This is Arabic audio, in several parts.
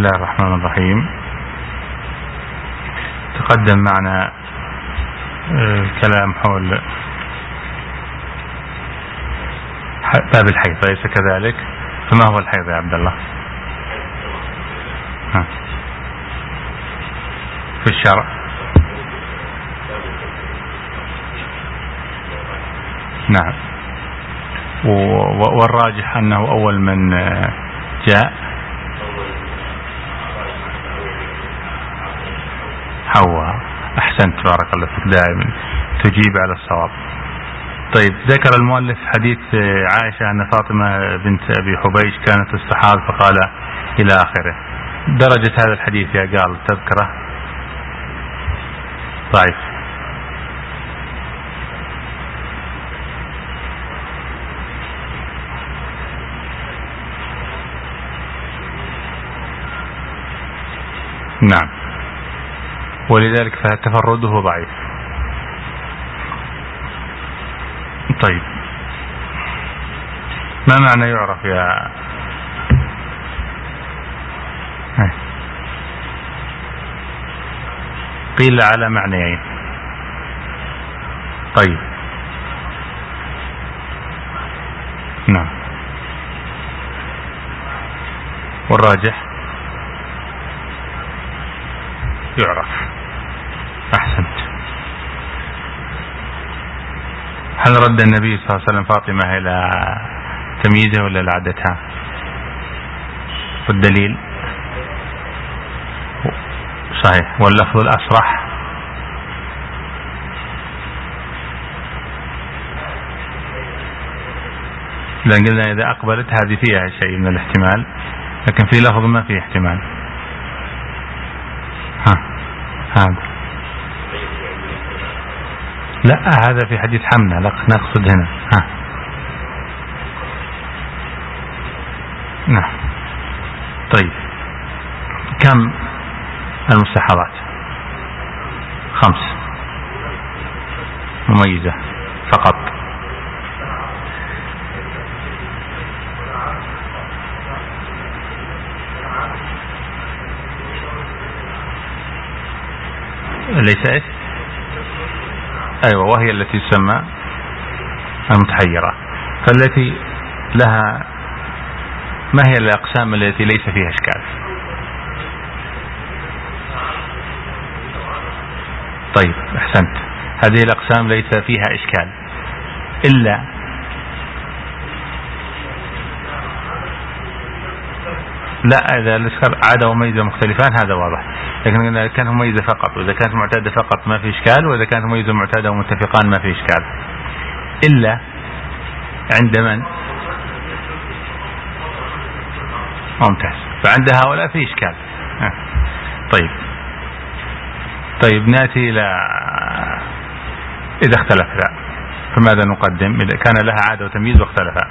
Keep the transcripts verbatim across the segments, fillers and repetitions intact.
الله الرحمن الرحيم. تقدم معنا كلام حول باب الحيض، أليس كذلك؟ فما هو الحيض يا عبد الله؟ ها. في الشرع نعم، والراجح أنه أول من جاء حواء. أحسنت، بارك الله فيك، دائما تجيب على الصواب. طيب، ذكر المؤلف حديث عائشة أن فاطمة بنت أبي حبيش كانت تستحاض فقال إلى آخره. درجة هذا الحديث يا قال تذكره؟ ضعيف. نعم، ولذلك فتفرده ضعيف. طيب، ما معنى يعرف يا قيل على معنيين. طيب، نعم، والراجح يعرف. أحسنت. هل رد النبي صلى الله عليه وسلم فاطمة إلى تمييزها ولا لعدتها؟ والدليل صحيح، واللفظ الأصرح لأن قلنا إذا أقبلت هذه فيها شيء من الاحتمال، لكن في لفظ ما فيه احتمال. ها هذا لا، هذا في حديث حمنا، لا نقصد هنا. ها نعم. طيب، كم المستحاضات؟ خمس مميزة فقط. ليس إيش؟ أيوة، وهي التي تسمى المتحيرة. فالتي لها، ما هي الأقسام التي ليس فيها إشكال؟ طيب، أحسنت، هذه الأقسام ليس فيها إشكال إلا لا إذا الإشكال عادة وميزة مختلفان هذا واضح، لكن إذا كانت مميزة فقط، وإذا كانت معتادة فقط ما في إشكال، وإذا كانت مميزة معتادة ومتفقان ما في إشكال، إلا عند من؟ ممتاز، فعند هؤلاء في إشكال. طيب طيب نأتي إلى إذا اختلفا فماذا نقدم إذا كان لها عادة وتمييز واختلفا؟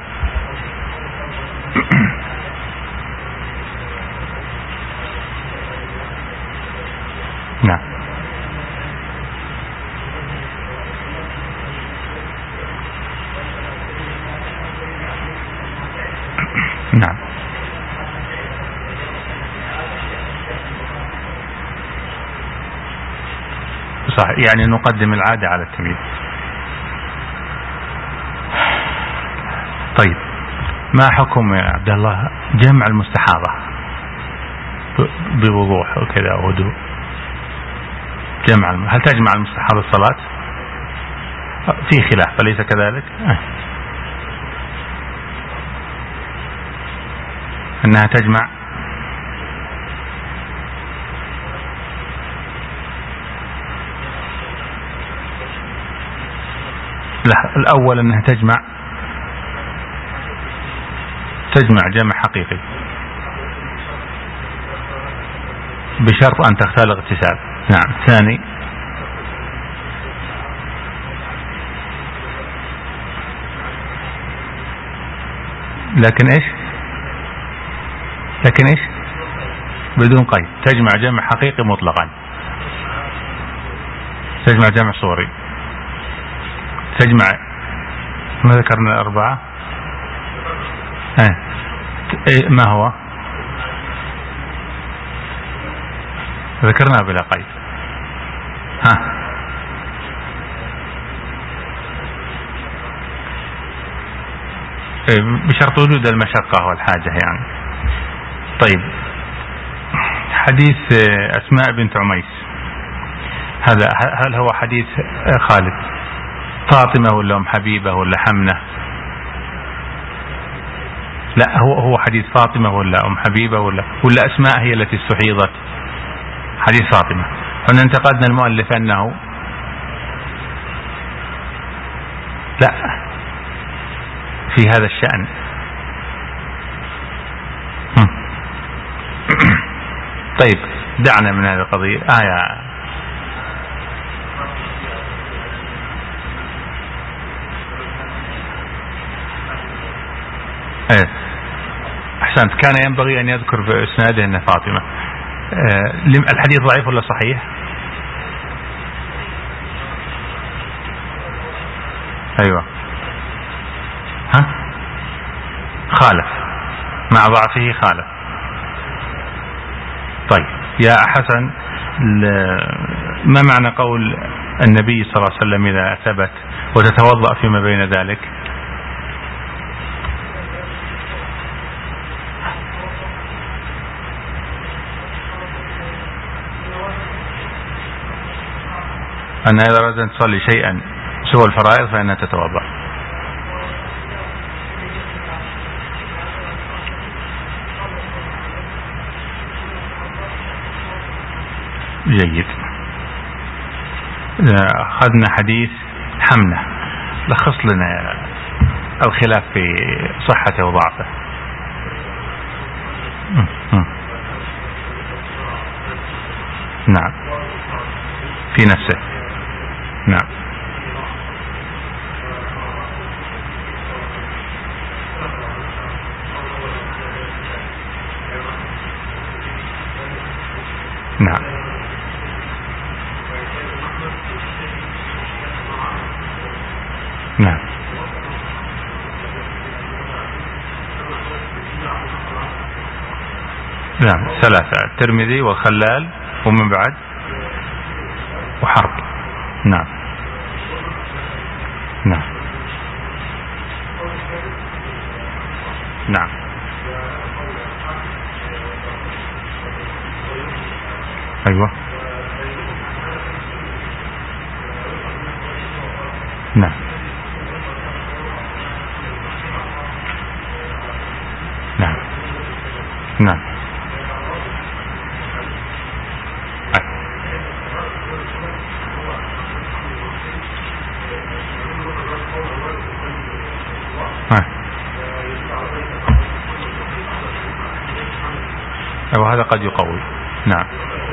نعم نعم صح، يعني نقدم العادة على التمييز. طيب، ما حكم يا عبد الله جمع المستحاضة بوضوح وكذا وهدوء؟ جمع، هل تجمع المستحاضة الصلاة؟ في خلاف، فليس كذلك؟ أنها تجمع لا، الأول أنها تجمع تجمع جمع حقيقي بشرط أن تختار اغتسال. نعم. ثاني، لكن إيش لكن إيش بدون قيد، تجمع جمع حقيقي مطلقا، تجمع جمع صوري، تجمع ما ذكرنا الأربعة. اه. ما هو ذكرنا بلا قيد. ها بشرط وجود المشقة والحاجة يعني. طيب حديث أسماء بنت عميس هذا هل هو حديث خالد فاطمة ولا أم حبيبة ولا حمنة؟ لا هو هو حديث فاطمة ولا أم حبيبة ولا ولا أسماء هي التي استحيضت؟ حديث فاطمة. هنا انتقدنا المؤلف أنه لا في هذا الشأن. طيب دعنا من هذه القضية. آية ايه احسنت. كان ينبغي ان يذكر في اسناده ان فاطمة. اه الحديث ضعيف ولا صحيح؟ ايوه ها خالف مع ضعفه خالف. طيب يا حسن ما معنى قول النبي صلى الله عليه وسلم اذا ثبت وتتوضأ فيما بين ذلك؟ أن إذا أردت أن تصلي شيئا سوى الفرائض فإنها تتوضأ. جيد. أخذنا حديث حمنة، لخص لنا الخلاف في صحته وضعفه. نعم في نفسه. نعم نعم نعم نعم ثلاثة: الترمذي والخلال ومن بعد وحرب. نعم نعم نعم أيوة نعم نعم نعم وهذا قد يقوي. نعم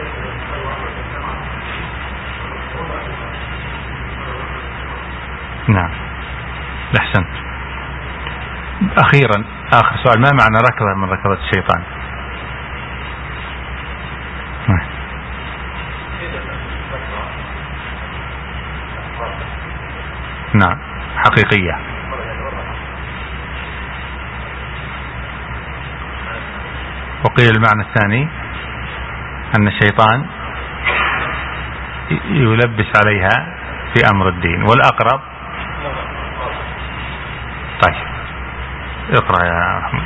نعم أحسنت. أخيرا آخر سؤال: ما معنى ركضة من ركضة الشيطان؟ نعم حقيقية. وقيل المعنى الثاني أن الشيطان يلبس عليها في أمر الدين، والأقرب. طيب اقرأ يا أحمد.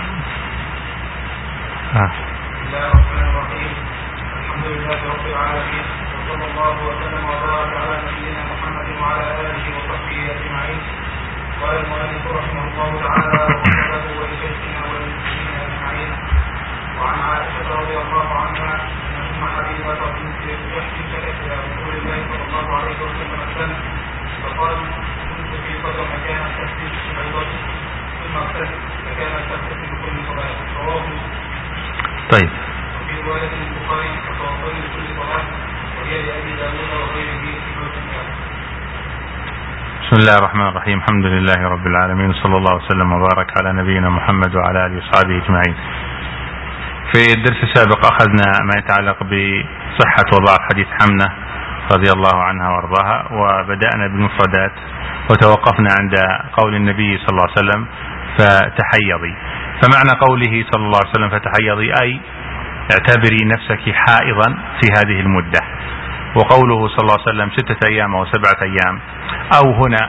آه. بسم الله الرحمن الرحيم. الحمد لله رب العالمين، وصلى الله وسلم وبارك على نبينا محمد وعلى آله وصحبه أجمعين. قال المؤلف رحمه الله تعالى: وكتبه ولشيخنا وللمسلمين أجمعين. وعن عائشة رضي الله عنها أن أم حبيبة بنت جحش شكت إلى رسول الله صلى الله عليه وسلم الدم، فقال: كنت في صدر مكان تحديث حيضتي ثم اغتسل، فكانت تغتسل كل صلاة. رواه. طيب. وفي رواية البخاري: فتوضئ لكل صلاة، وهي لأبي داود وغيره في الجامع. بسم الله الرحمن الرحيم. الحمد لله رب العالمين، صلى الله وسلم وبارك على نبينا محمد وعلى آله وصحبه أجمعين. في الدرس السابق أخذنا ما يتعلق بصحة وضعف حديث حمنة رضي الله عنها وارضاها، وبدأنا بالمفردات وتوقفنا عند قول النبي صلى الله عليه وسلم: فتحيضي. فمعنى قوله صلى الله عليه وسلم فتحيضي أي اعتبري نفسك حائضا في هذه المدة. وقوله صلى الله عليه وسلم ستة أيام أو سبعة أيام، أو هنا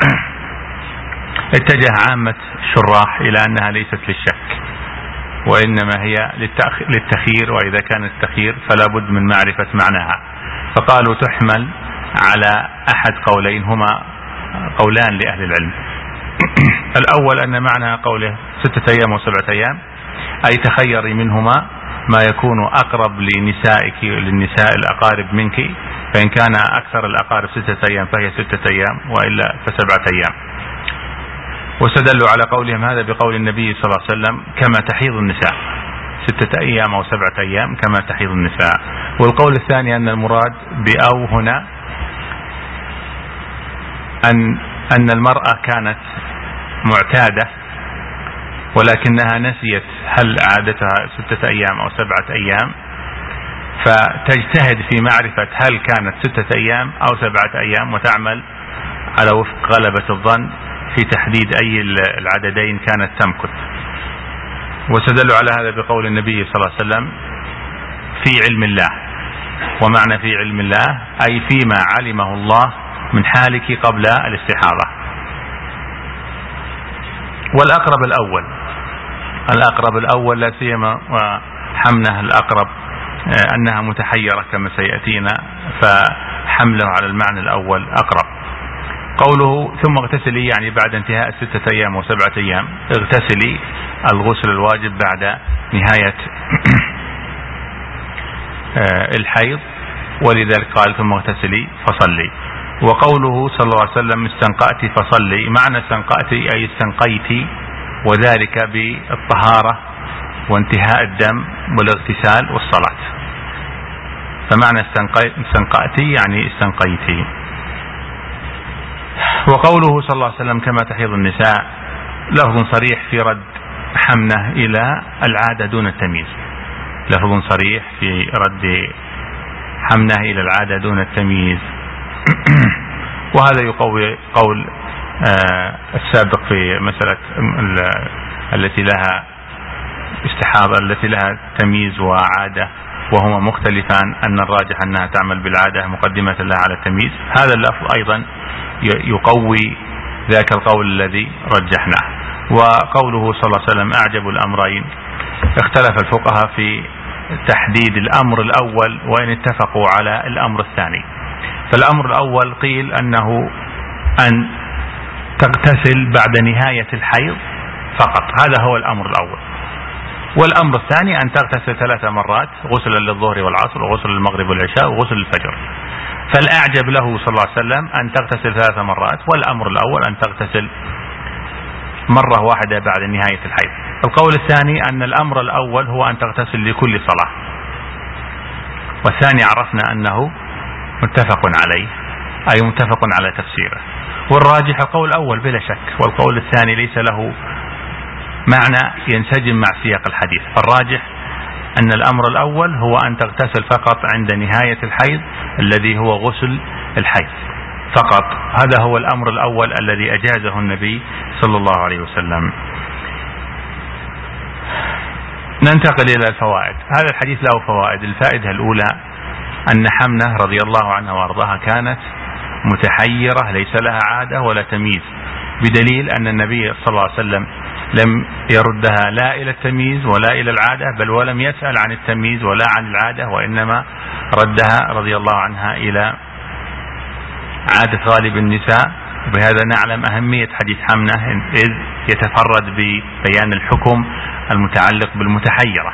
اتجه عامة الشراح إلى أنها ليست للشك وإنما هي للتخيير، وإذا كان التخيير فلا بد من معرفة معناها، فقالوا تحمل على أحد قولين هما قولان لأهل العلم. الأول أن معنى قوله ستة أيام وسبعة أيام أي تخيري منهما ما يكون أقرب لنسائك للنساء الأقارب منك، فإن كان أكثر الأقارب ستة أيام فهي ستة أيام، وإلا فسبعة أيام. واستدلوا على قولهم هذا بقول النبي صلى الله عليه وسلم كما تحيض النساء، ستة أيام أو سبعة أيام كما تحيض النساء. والقول الثاني أن المراد بأو هنا أن أن المرأة كانت معتادة ولكنها نسيت هل عادتها ستة أيام أو سبعة أيام، فتجتهد في معرفة هل كانت ستة أيام أو سبعة أيام، وتعمل على وفق غلبة الظن في تحديد أي العددين كانت تمكث. واستدلوا على هذا بقول النبي صلى الله عليه وسلم في علم الله، ومعنى في علم الله أي فيما علمه الله من حالك قبل الاستحاضة. والأقرب الأول الأقرب الأول لا سيما وحمله الأقرب أنها متحيرة كما سيأتينا، فحمله على المعنى الأول أقرب. قوله ثم اغتسلي يعني بعد انتهاء ستة أيام وسبعة أيام، اغتسلي الغسل الواجب بعد نهاية الحيض، ولذلك قال ثم اغتسلي فصلي. وقوله صلى الله عليه وسلم استنقأتي فصلي، معنى استنقأتي أي استنقيتي، وذلك بالطهارة وانتهاء الدم والاغتسال والصلاة. فمعنى استنقأتي يعني استنقيتي. وقوله صلى الله عليه وسلم كما تحيض النساء لفظ صريح في رد حمنه إلى العادة دون التمييز، لفظ صريح في رد حمنه إلى العادة دون التمييز. وهذا يقوي قول آه السابق في مسألة التي لها استحاضة التي لها تمييز وعادة وهما مختلفان، أن الراجح أنها تعمل بالعادة مقدمة لها على التمييز. هذا اللفظ أيضا يقوي ذاك القول الذي رجحناه. وقوله صلى الله عليه وسلم أعجب الأمرين، اختلف الفقهاء في تحديد الأمر الأول وإن اتفقوا على الأمر الثاني. فالأمر الأول قيل أنه أن تغتسل بعد نهاية الحيض فقط، هذا هو الأمر الأول. والأمر الثاني أن تغتسل ثلاث مرات، غسلا للظهر والعصر وغسل المغرب والعشاء وغسل الفجر. فالأعجب له صلى الله عليه وسلم أن تغتسل ثلاث مرات، والأمر الأول أن تغتسل مرة واحدة بعد نهاية الحيض. القول الثاني أن الأمر الأول هو أن تغتسل لكل صلاة، والثاني عرفنا أنه متفق عليه أي متفق على تفسيره. والراجح القول الأول بلا شك، والقول الثاني ليس له معنى ينسجم مع سياق الحديث. فالراجح أن الأمر الأول هو أن تغتسل فقط عند نهاية الحيض الذي هو غسل الحيض فقط، هذا هو الأمر الأول الذي أجازه النبي صلى الله عليه وسلم. ننتقل إلى الفوائد. هذا الحديث له فوائد. الفائدة الأولى أن حمنة رضي الله عنها وارضاها كانت متحيرة ليس لها عادة ولا تمييز، بدليل أن النبي صلى الله عليه وسلم لم يردها لا إلى التمييز ولا إلى العادة، بل ولم يسأل عن التمييز ولا عن العادة، وإنما ردها رضي الله عنها إلى عادة غالب النساء. وبهذا نعلم أهمية حديث حمنة إذ يتفرد ببيان الحكم المتعلق بالمتحيرة.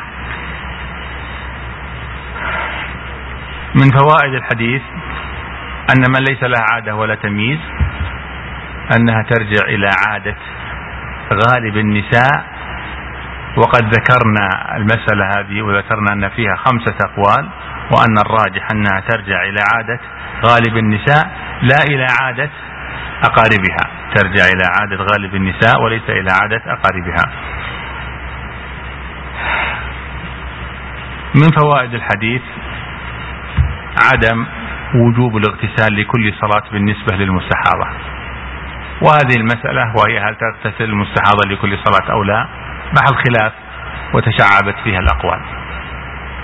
من فوائد الحديث أن من ليس لها عادة ولا تمييز أنها ترجع إلى عادة غالب النساء. وقد ذكرنا المسألة هذه وذكرنا أن فيها خمسة أقوال، وأن الراجح أنها ترجع إلى عادة غالب النساء لا إلى عادة أقاربها، ترجع إلى عادة غالب النساء وليس إلى عادة أقاربها. من فوائد الحديث عدم وجوب الاغتسال لكل صلاة بالنسبة للمستحاضة، وهذه المسألة وهي هل تغتسل المستحاضة لكل صلاة أو لا محل خلاف وتشعبت فيها الأقوال.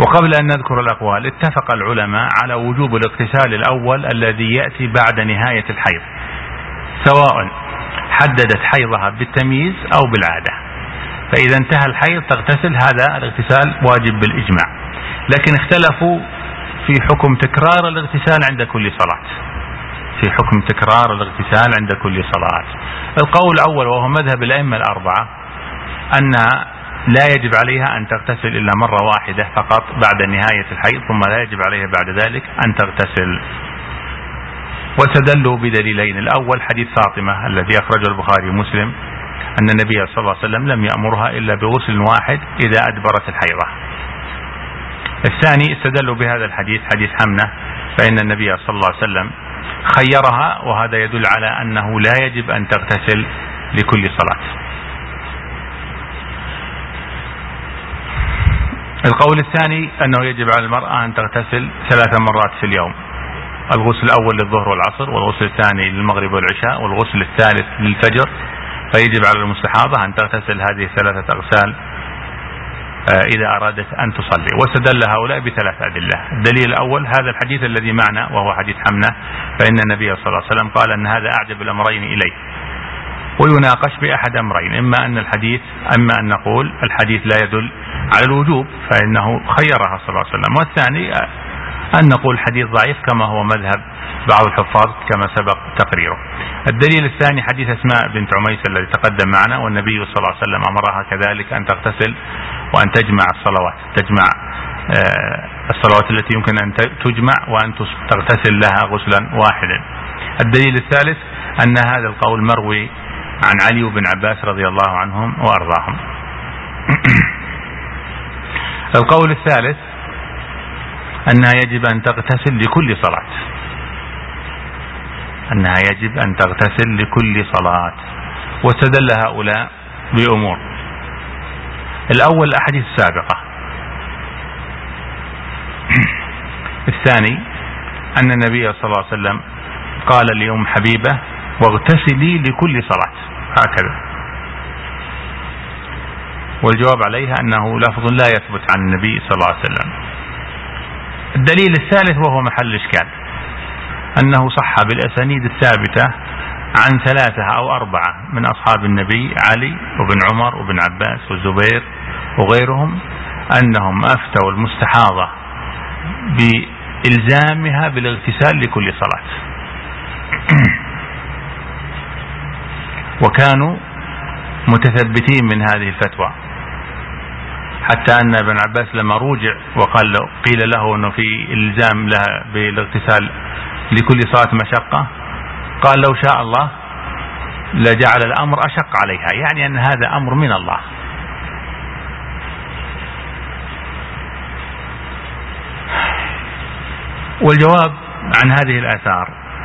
وقبل أن نذكر الأقوال، اتفق العلماء على وجوب الاغتسال الأول الذي يأتي بعد نهاية الحيض، سواء حددت حيضها بالتمييز أو بالعادة. فإذا انتهى الحيض تغتسل، هذا الاغتسال واجب بالإجماع. لكن اختلفوا في حكم تكرار الاغتسال عند كل صلاة، في حكم تكرار الاغتسال عند كل صلاة. القول الأول وهو مذهب الأئمة الأربعة أنها لا يجب عليها أن تغتسل إلا مرة واحدة فقط بعد نهاية الحيض، ثم لا يجب عليها بعد ذلك أن تغتسل. واستدلوا بدليلين: الأول حديث فاطمة الذي أخرجه البخاري ومسلم أن النبي صلى الله عليه وسلم لم يأمرها إلا بغسل واحد إذا أدبرت الحيضة. الثاني استدلوا بهذا الحديث، حديث حمنة، فإن النبي صلى الله عليه وسلم خيرها، وهذا يدل على أنه لا يجب أن تغتسل لكل صلاة. القول الثاني أنه يجب على المرأة أن تغتسل ثلاث مرات في اليوم: الغسل الأول للظهر والعصر، والغسل الثاني للمغرب والعشاء، والغسل الثالث للفجر. فيجب على المستحاضة أن تغتسل هذه الثلاثة أغسال إذا أرادت أن تصلي. واستدل هؤلاء بثلاث أدلة. الدليل الأول هذا الحديث الذي معنا وهو حديث حمنة، فإن النبي صلى الله عليه وسلم قال أن هذا أعجب الأمرين إليه، ويناقش بأحد أمرين: إما أن الحديث أما أن نقول الحديث لا يدل على الوجوب فإنه خيرها صلى الله عليه وسلم، والثاني أن نقول حديث ضعيف كما هو مذهب بعض الحفاظ كما سبق تقريره. الدليل الثاني حديث أسماء بنت عميس الذي تقدم معنا، والنبي صلى الله عليه وسلم أمرها كذلك أن تغتسل وأن تجمع الصلوات، تجمع الصلوات التي يمكن أن تجمع وأن تغتسل لها غسلا واحدا. الدليل الثالث أن هذا القول مروي عن علي بن عباس رضي الله عنهم وأرضاهم. القول الثالث أنها يجب أن تغتسل لكل صلاة، أنها يجب أن تغتسل لكل صلاة. واستدل هؤلاء بأمور: الأول الأحاديث السابقة، الثاني أن النبي صلى الله عليه وسلم قال لأم حبيبة: واغتسلي لكل صلاة، هكذا. والجواب عليها أنه لفظ لا يثبت عن النبي صلى الله عليه وسلم. الدليل الثالث وهو محل الإشكال أنه صح بالأسانيد الثابتة عن ثلاثة أو أربعة من أصحاب النبي: علي وابن عمر وابن عباس والزبير وغيرهم، أنهم أفتوا المستحاضة بإلزامها بالاغتسال لكل صلاة، وكانوا متثبتين من هذه الفتوى، حتى أن ابن عباس لما روجع وقال له قيل له أنه في إلزام لها بالاغتسال لكل صلاة مشقة، قال: لو شاء الله لجعل الأمر أشق عليها، يعني أن هذا أمر من الله. والجواب عن هذه الآثار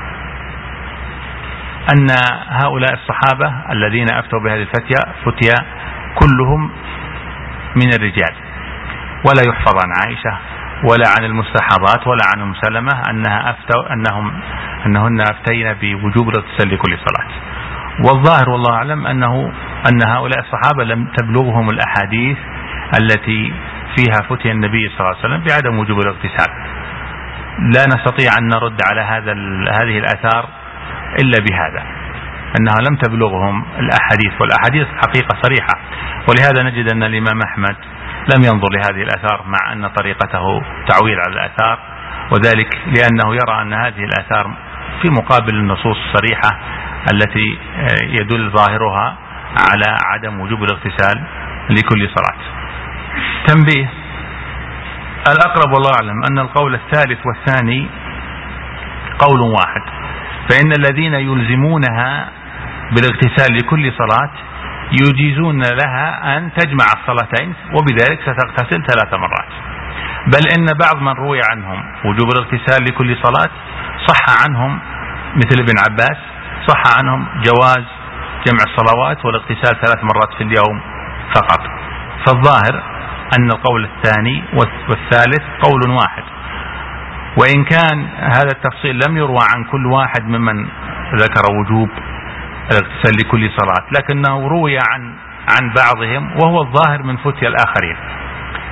أن هؤلاء الصحابة الذين أفتوا بهذه الفتية فتيا كلهم من الرجال، ولا يحفظ عن عائشة ولا عن المستحاضات ولا عن أم سلمة أنها أفتوا أنهم أنهن أفتين بوجوب الاغتسال لكل صلاة. والظاهر والله أعلم أنه أن هؤلاء الصحابة لم تبلغهم الأحاديث التي فيها فتي النبي صلى الله عليه وسلم بعدم وجوب الاغتسال. لا نستطيع أن نرد على هذا هذه الآثار إلا بهذا، أنها لم تبلغهم الأحاديث، والأحاديث حقيقة صريحة. ولهذا نجد أن الإمام أحمد لم ينظر لهذه الآثار مع أن طريقته تعويل على الآثار، وذلك لأنه يرى أن هذه الآثار في مقابل النصوص الصريحة التي يدل ظاهرها على عدم وجوب الاغتسال لكل صلاة. تنبيه: الأقرب والله أعلم أن القول الثالث والثاني قول واحد، فإن الذين يلزمونها بالاغتسال لكل صلاة يجيزون لها أن تجمع الصلاتين، وبذلك ستغتسل ثلاث مرات. بل إن بعض من روي عنهم وجوب الاغتسال لكل صلاة صح عنهم، مثل ابن عباس، صح عنهم جواز جمع الصلوات والاغتسال ثلاث مرات في اليوم فقط. فالظاهر أن القول الثاني والثالث قول واحد، وإن كان هذا التفصيل لم يروى عن كل واحد ممن ذكر وجوب الاغتسال لكل صلاة، لكنه روي عن عن بعضهم، وهو الظاهر من فتيا الآخرين.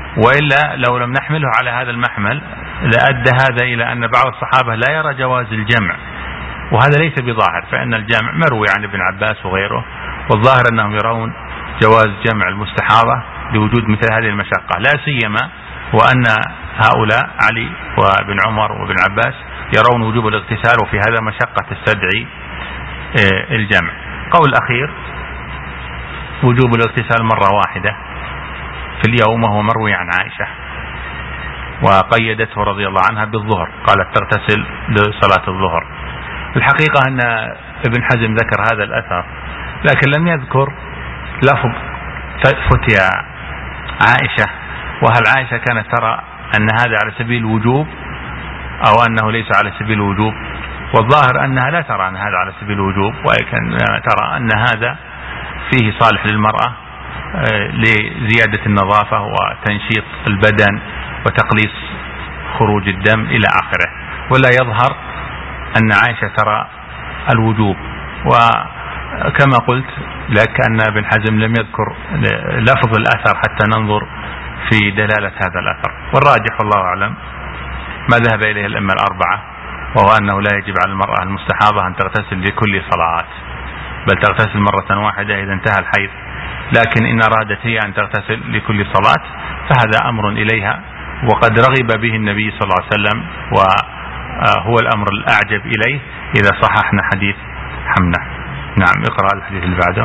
وإلا لو لم نحمله على هذا المحمل لأدى هذا إلى أن بعض الصحابة لا يرى جواز الجمع، وهذا ليس بظاهر، فإن الجمع مروي عن ابن عباس وغيره، والظاهر أنهم يرون جواز جمع المستحاضة لوجود مثل هذه المشقة، لا سيما وأن هؤلاء علي وابن عمر وابن عباس يرون وجوب الاغتسال، وفي هذا مشقة تستدعي الجمع. قول أخير وجوب الاغتسال مرة واحدة في اليوم، وهو مروي عن عائشة وقيدته رضي الله عنها بالظهر، قالت تغتسل لصلاة الظهر. الحقيقة أن ابن حزم ذكر هذا الأثر لكن لم يذكر لفظ فتيا عائشة، وهل عائشة كانت ترى أن هذا على سبيل الوجوب أو أنه ليس على سبيل الوجوب؟ والظاهر أنها لا ترى أن هذا على سبيل الوجوب، ولكن ترى أن هذا فيه صالح للمرأة لزيادة النظافة وتنشيط البدن وتقليص خروج الدم إلى آخره، ولا يظهر أن عائشة ترى الوجوب. وكما قلت لك أن ابن حزم لم يذكر لفظ الأثر حتى ننظر في دلالة هذا الأثر، والراجح والله أعلم ما ذهب إليه الأئمة الأربعة، وهو أنه لا يجب على المرأة المستحاضة أن تغتسل لكل صلاة، بل تغتسل مرة واحدة إذا انتهى الحيض، لكن إن أرادت هي أن تغتسل لكل صلاة فهذا أمر إليها، وقد رغب به النبي صلى الله عليه وسلم، وهو الأمر الأعجب إليه إذا صححنا حديث حمنة. نعم، اقرأ الحديث اللي بعده.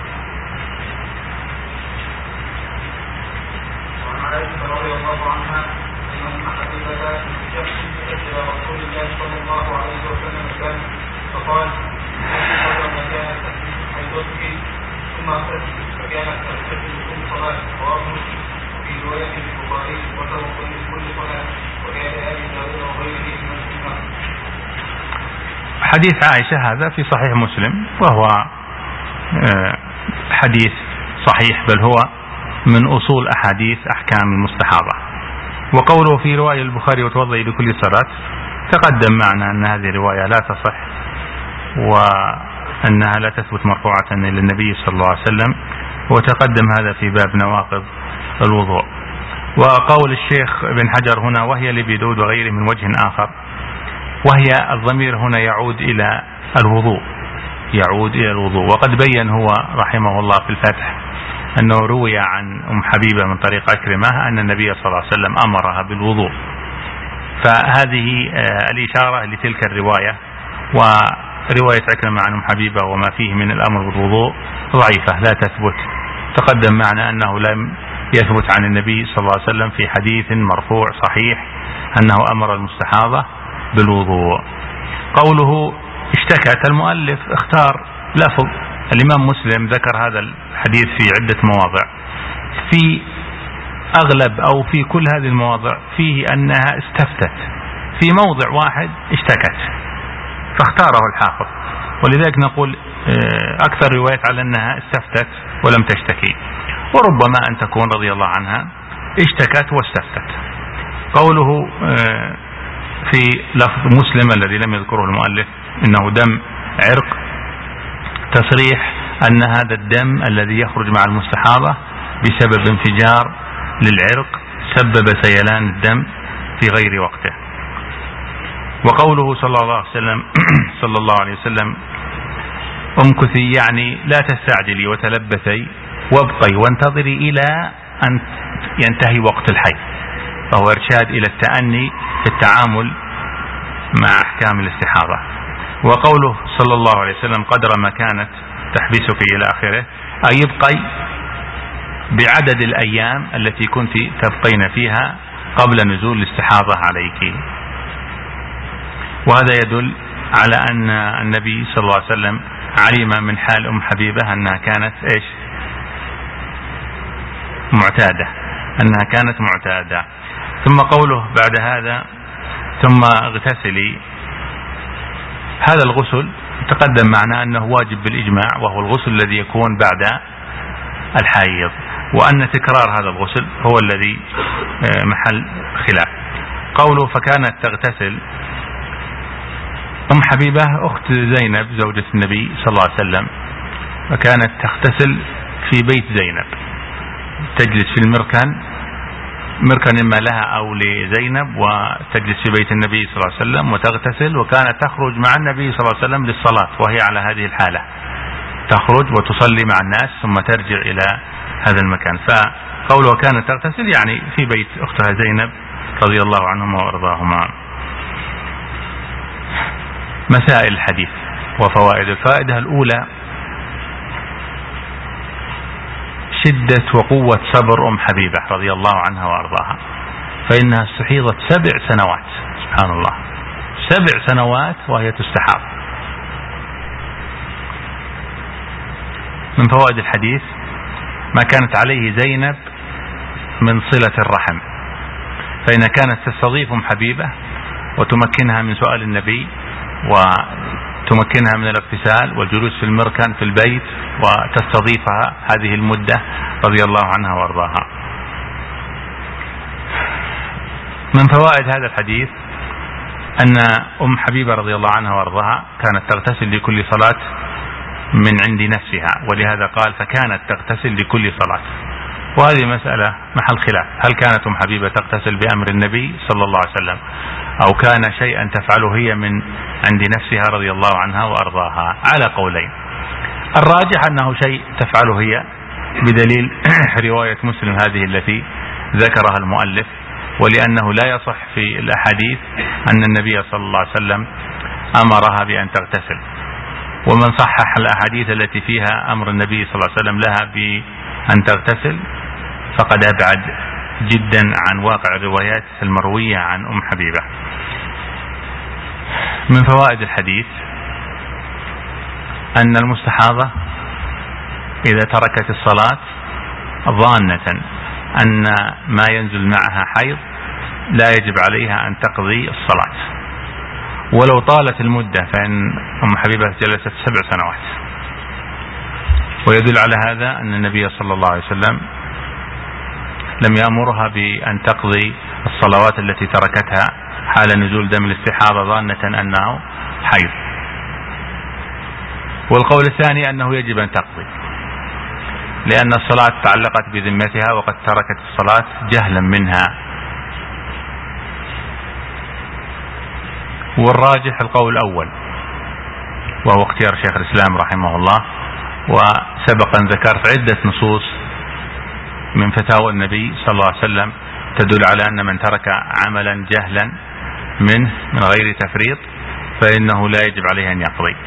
رضي الله عنها أن حبيبة إلى رسول الله صلى الله عليه وسلم كان فقال قدر ما كانت حيضتك ثم أخذت فكانت تغتسل كل صلاة، رواه مسلم في رواية البخاري وتوضأ كل صلاة، وكان آل داود وغيره من السنة. حديث عائشة هذا في صحيح مسلم، وهو حديث صحيح، بل هو من أصول أحاديث أحكام المستحاضة. وقوله في رواية البخاري وتوضئ لكل صلاة، تقدم معنا أن هذه الرواية لا تصح، وأنها لا تثبت مرفوعة إلى النبي صلى الله عليه وسلم، وتقدم هذا في باب نواقض الوضوء. وقول الشيخ ابن حجر هنا وهي لأبي داود وغيره من وجه آخر، وهي الضمير هنا يعود إلى الوضوء، يعود إلى الوضوء. وقد بين هو رحمه الله في الفتح أنه روي عن أم حبيبة من طريق أكرمة أن النبي صلى الله عليه وسلم أمرها بالوضوء، فهذه الإشارة لتلك الرواية. ورواية أكرمة عن أم حبيبة وما فيه من الأمر بالوضوء ضعيفة لا تثبت. تقدم معنا أنه لم يثبت عن النبي صلى الله عليه وسلم في حديث مرفوع صحيح أنه أمر المستحاضة بالوضوء. قوله اشتكت، المؤلف اختار لفظ، الإمام مسلم ذكر هذا الحديث في عدة مواضع، في أغلب أو في كل هذه المواضع فيه أنها استفتت، في موضع واحد اشتكت فاختاره الحافظ، ولذلك نقول أكثر روايات على أنها استفتت ولم تشتكي، وربما أن تكون رضي الله عنها اشتكت واستفتت. قوله في لفظ مسلم الذي لم يذكره المؤلف إنه دم عرق، تصريح أن هذا الدم الذي يخرج مع المستحاضة بسبب انفجار للعرق سبب سيلان الدم في غير وقته. وقوله صلى الله عليه وسلم صلى الله عليه وسلم امكثي، يعني لا تستعجلي وتلبثي وابقي وانتظري إلى أن ينتهي وقت الحيض، فهو إرشاد إلى التأني في التعامل مع أحكام الاستحاضة. وقوله صلى الله عليه وسلم قدر ما كانت تحبسك إلى آخره، أي يبقي بعدد الأيام التي كنت تبقين فيها قبل نزول الاستحاضة عليك. وهذا يدل على أن النبي صلى الله عليه وسلم علم من حال أم حبيبة أنها كانت إيش معتادة، أنها كانت معتادة. ثم قوله بعد هذا ثم اغتسلي، هذا الغسل تقدم معنا أنه واجب بالإجماع، وهو الغسل الذي يكون بعد الحيض، وأن تكرار هذا الغسل هو الذي محل خلاف. قوله فكانت تغتسل، أم حبيبة أخت زينب زوجة النبي صلى الله عليه وسلم، فكانت تغتسل في بيت زينب، تجلس في المركن مركن إما لها أو لزينب، وتجلس في بيت النبي صلى الله عليه وسلم وتغتسل، وكانت تخرج مع النبي صلى الله عليه وسلم للصلاة وهي على هذه الحالة، تخرج وتصلي مع الناس ثم ترجع إلى هذا المكان. فقوله كانت تغتسل يعني في بيت أختها زينب رضي الله عنهما وأرضاهما. مسائل الحديث وفوائد. الفائدة الأولى شدة وقوة صبر أم حبيبة رضي الله عنها وأرضاها، فإنها استحيضت سبع سنوات، سبحان الله، سبع سنوات وهي تستحاض. من فوائد الحديث ما كانت عليه زينب من صلة الرحم، فإنها كانت تستضيف أم حبيبة وتمكنها من سؤال النبي، وتمكنها من الاغتسال والجلوس في المركن في البيت، وتستضيفها هذه المدة رضي الله عنها وارضاها. من فوائد هذا الحديث أن أم حبيبة رضي الله عنها وارضاها كانت تغتسل لكل صلاة من عند نفسها، ولهذا قال فكانت تغتسل لكل صلاة. وهذه مسألة محل خلاف، هل كانت أم حبيبة تغتسل بأمر النبي صلى الله عليه وسلم أو كان شيئا تفعله هي من عند نفسها رضي الله عنها وأرضاها؟ على قولين. الراجح أنه شيء تفعله هي، بدليل رواية مسلم هذه التي ذكرها المؤلف، ولأنه لا يصح في الأحاديث أن النبي صلى الله عليه وسلم أمرها بأن تغتسل. ومن صحح الأحاديث التي فيها أمر النبي صلى الله عليه وسلم لها بأن تغتسل فقد أبعد جدا عن واقع الروايات المروية عن أم حبيبة. من فوائد الحديث أن المستحاضة إذا تركت الصلاة ظانة أن ما ينزل معها حيض لا يجب عليها أن تقضي الصلاة ولو طالت المدة، فإن أم حبيبة جلست سبع سنوات. ويدل على هذا أن النبي صلى الله عليه وسلم لم يأمرها بأن تقضي الصلوات التي تركتها حال نزول دم الاستحاضة ظانة أنه حيض. والقول الثاني أنه يجب أن تقضي، لأن الصلاة تعلقت بذمتها وقد تركت الصلاة جهلا منها. والراجح القول الأول، وهو اختيار شيخ الإسلام رحمه الله، وسبق أن ذكرت عدة نصوص من فتاوى النبي صلى الله عليه وسلم تدل على أن من ترك عملا جهلا منه من غير تفريط فإنه لا يجب عليه أن يقضي.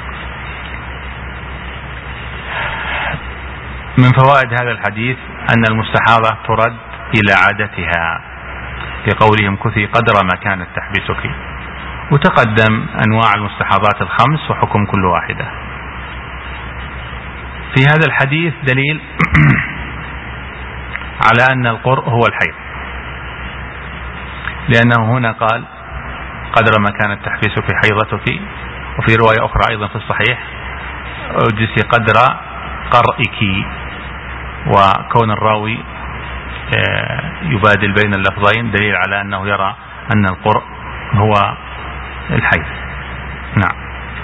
من فوائد هذا الحديث أن المستحاضة ترد إلى عادتها، لقولهم كثي قدر ما كانت تحبسك. وتقدم أنواع المستحاضات الخمس وحكم كل واحدة. في هذا الحديث دليل على أن القرء هو الحيض، لأنه هنا قال قدر ما كانت تحبسك حيضتك، وفي رواية أخرى أيضا في الصحيح أجلسي قدر قرئك. وكون الراوي يبادل بين اللفظين دليل على أنه يرى أن القرء هو الحيض. نعم.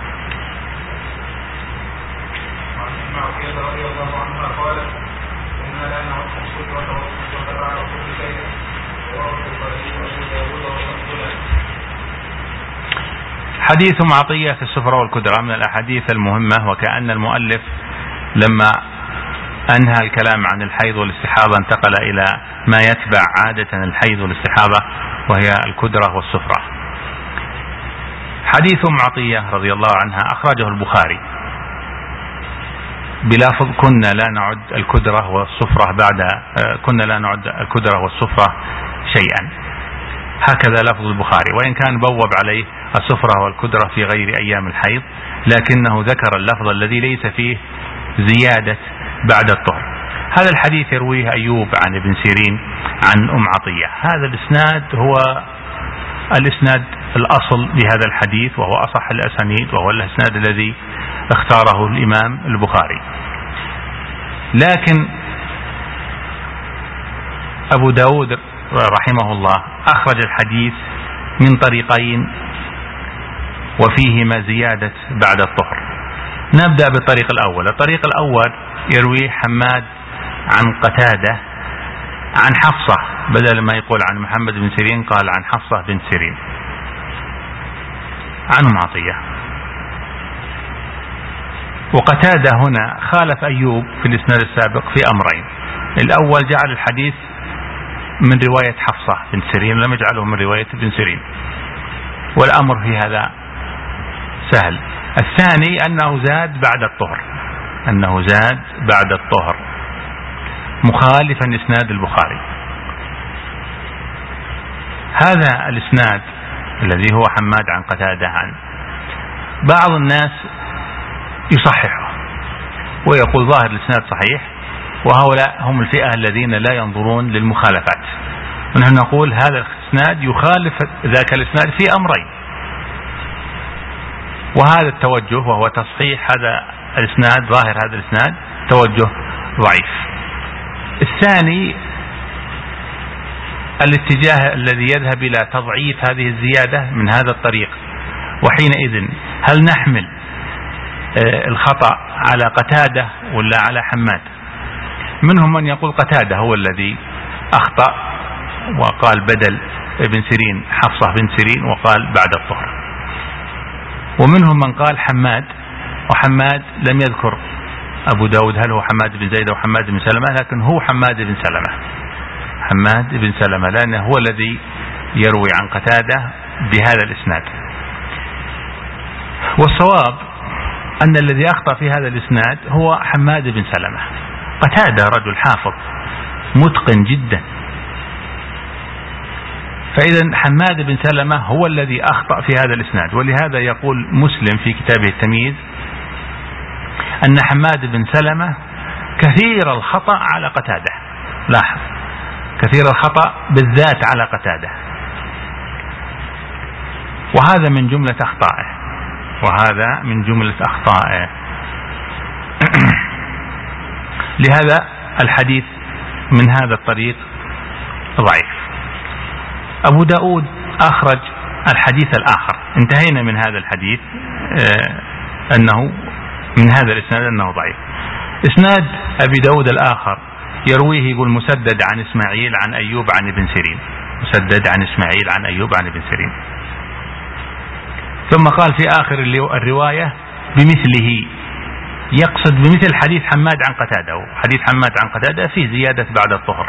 حديث معطية في السفرة والكدرة من الأحاديث المهمة، وكأن المؤلف لما أنهى الكلام عن الحيض والاستحاضة انتقل إلى ما يتبع عادة الحيض والاستحاضة وهي الكدرة والسفرة. حديث معطية رضي الله عنها أخرجه البخاري بلفظ كنا لا نعد الكدرة والسفرة بعد كنا لا نعد الكدرة والسفرة شيئا، هكذا لفظ البخاري، وإن كان بوب عليه السفرة والكدرة في غير أيام الحيض، لكنه ذكر اللفظ الذي ليس فيه زيادة بعد الطهر. هذا الحديث يرويه أيوب عن ابن سيرين عن أم عطية. هذا الإسناد هو الإسناد الأصل لهذا الحديث، وهو أصح الأسانيد، وهو الإسناد الذي اختاره الإمام البخاري. لكن أبو داود رحمه الله أخرج الحديث من طريقين وفيهما زيادة بعد الطهر. نبدأ بالطريق الأول. الطريق الأول يروي حماد عن قتادة عن حفصة بدل ما يقول عن محمد بن سيرين قال عن حفصة بنت سيرين عن عطية. وقتادة هنا خالف أيوب في الإسناد السابق في أمرين: الأول جعل الحديث من رواية حفصة بنت سيرين، لم يجعله من رواية ابن سيرين، والأمر في هذا سهل. الثاني أنه زاد بعد الطهر، أنه زاد بعد الطهر مخالفا إسناد البخاري. هذا الإسناد الذي هو حماد عن قتادة عن بعض الناس يصححه ويقول ظاهر الإسناد صحيح، وهؤلاء هم الفئة الذين لا ينظرون للمخالفات. ونحن نقول هذا الإسناد يخالف ذاك الإسناد في أمرين، وهذا التوجه وهو تصحيح هذا الإسناد، ظاهر هذا الإسناد توجه ضعيف. الثاني الاتجاه الذي يذهب إلى تضعيف هذه الزيادة من هذا الطريق، وحينئذ هل نحمل الخطأ على قتادة ولا على حماد؟ منهم من يقول قتادة هو الذي أخطأ وقال بدل ابن سيرين حفصة بن سيرين وقال بعد الطهر، ومنهم من قال حماد، وحماد لم يذكر أبو داود هل هو حماد بن زيد أو حماد بن سلمة، لكن هو حماد بن سلمة، حماد بن سلمة، لأنه هو الذي يروي عن قتادة بهذا الإسناد. والصواب أن الذي أخطأ في هذا الإسناد هو حماد بن سلمة. قتادة رجل حافظ متقن جدا، فإذا حماد بن سلمة هو الذي أخطأ في هذا الإسناد. ولهذا يقول مسلم في كتابه التمييز أن حماد بن سلمة كثير الخطأ على قتادة. لاحظ، كثير الخطأ بالذات على قتادة، وهذا من جملة أخطائه، وهذا من جملة أخطائه. لهذا الحديث من هذا الطريق ضعيف. أبو داود أخرج الحديث الآخر، انتهينا من هذا الحديث أنه من هذا الإسناد أنه ضعيف. إسناد أبي داود الآخر يرويه يقول مسدد عن إسماعيل عن أيوب عن ابن سيرين، مسدد عن إسماعيل عن أيوب عن ابن سيرين. ثم قال في آخر الرواية بمثله، يقصد بمثل حديث حماد عن قتادة. حديث حماد عن قتادة فيه زيادة بعد الطهر.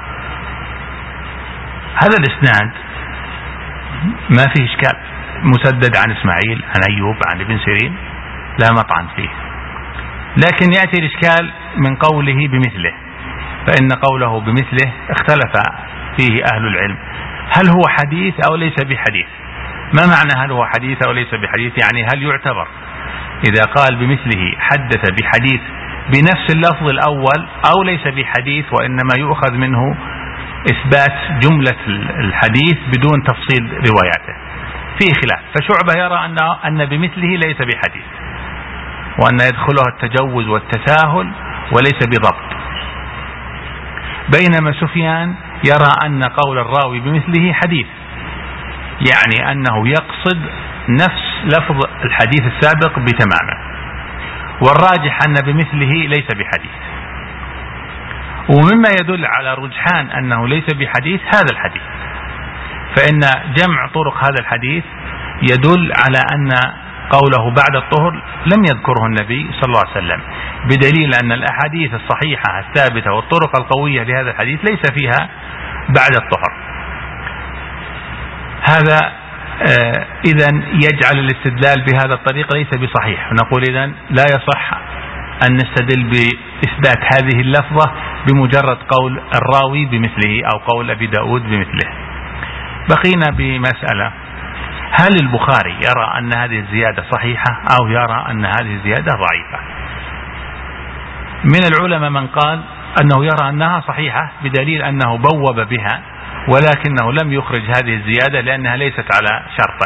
هذا الإسناد ما فيه إشكال، مسدد عن إسماعيل عن أيوب عن ابن سيرين لا مطعن فيه، لكن يأتي الإشكال من قوله بمثله، فإن قوله بمثله اختلف فيه أهل العلم، هل هو حديث أو ليس بحديث؟ ما معنى هل هو حديث أو ليس بحديث؟ يعني هل يعتبر إذا قال بمثله حدث بحديث بنفس اللفظ الأول أو ليس بحديث، وإنما يؤخذ منه إثبات جملة الحديث بدون تفصيل رواياته؟ فيه خلاف. فشعبة يرى أن أن بمثله ليس بحديث، وأن يدخله التجوز والتساهل وليس بضبط، بينما سفيان يرى أن قول الراوي بمثله حديث، يعني أنه يقصد نفس لفظ الحديث السابق بتمامه. والراجح أن بمثله ليس بحديث. ومما يدل على رجحان أنه ليس بحديث هذا الحديث، فإن جمع طرق هذا الحديث يدل على أن قوله بعد الطهر لم يذكره النبي صلى الله عليه وسلم، بدليل أن الأحاديث الصحيحة الثابتة والطرق القوية لهذا الحديث ليس فيها بعد الطهر. هذا آه إذن يجعل الاستدلال بهذا الطريق ليس بصحيح. نقول إذن لا يصح أن نستدل بإثبات هذه اللفظة بمجرد قول الراوي بمثله أو قول أبي داود بمثله. بقينا بمسألة، هل البخاري يرى أن هذه الزيادة صحيحة أو يرى أن هذه الزيادة ضعيفة؟ من العلماء من قال أنه يرى أنها صحيحة بدليل أنه بوب بها، ولكنه لم يخرج هذه الزيادة لأنها ليست على شرطه.